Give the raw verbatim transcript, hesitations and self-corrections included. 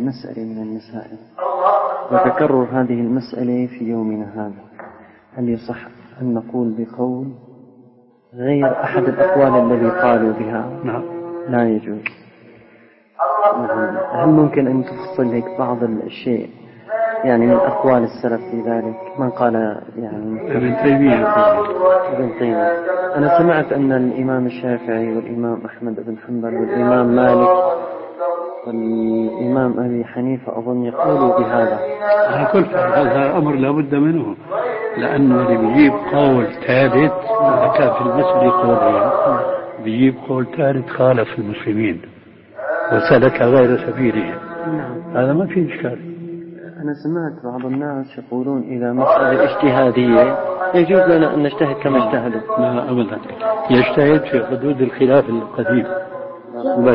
مسألة من المسائل وتكرر هذه المسألة في يومنا هذا، هل يصح أن نقول بقول غير أحد الأقوال الذي قالوا بها؟ نعم. لا يجوز. نعم. هل ممكن أن تفصل لك بعض الشيء يعني من أقوال السلف في ذلك؟ من قال يعني ابن تيمية. ابن تيمية. أنا سمعت أن الإمام الشافعي والإمام أحمد بن حنبل والإمام مالك والإمام أبي حنيفة أظن يقولوا بهذا. على كل هذا أمر لابد منه، لأنه اللي بيجيب قول ثالث كان في المسألة قولين، بيجيب قول ثالث خالف المسلمين وسلك غير سبيله. هذا ما في إشكال. أنا سمعت بعض الناس يقولون إذا مسألة اجتهادية يجوز لنا أن نجتهد كما اجتهدوا. لا أبدا، يجتهد في حدود الخلاف القديم.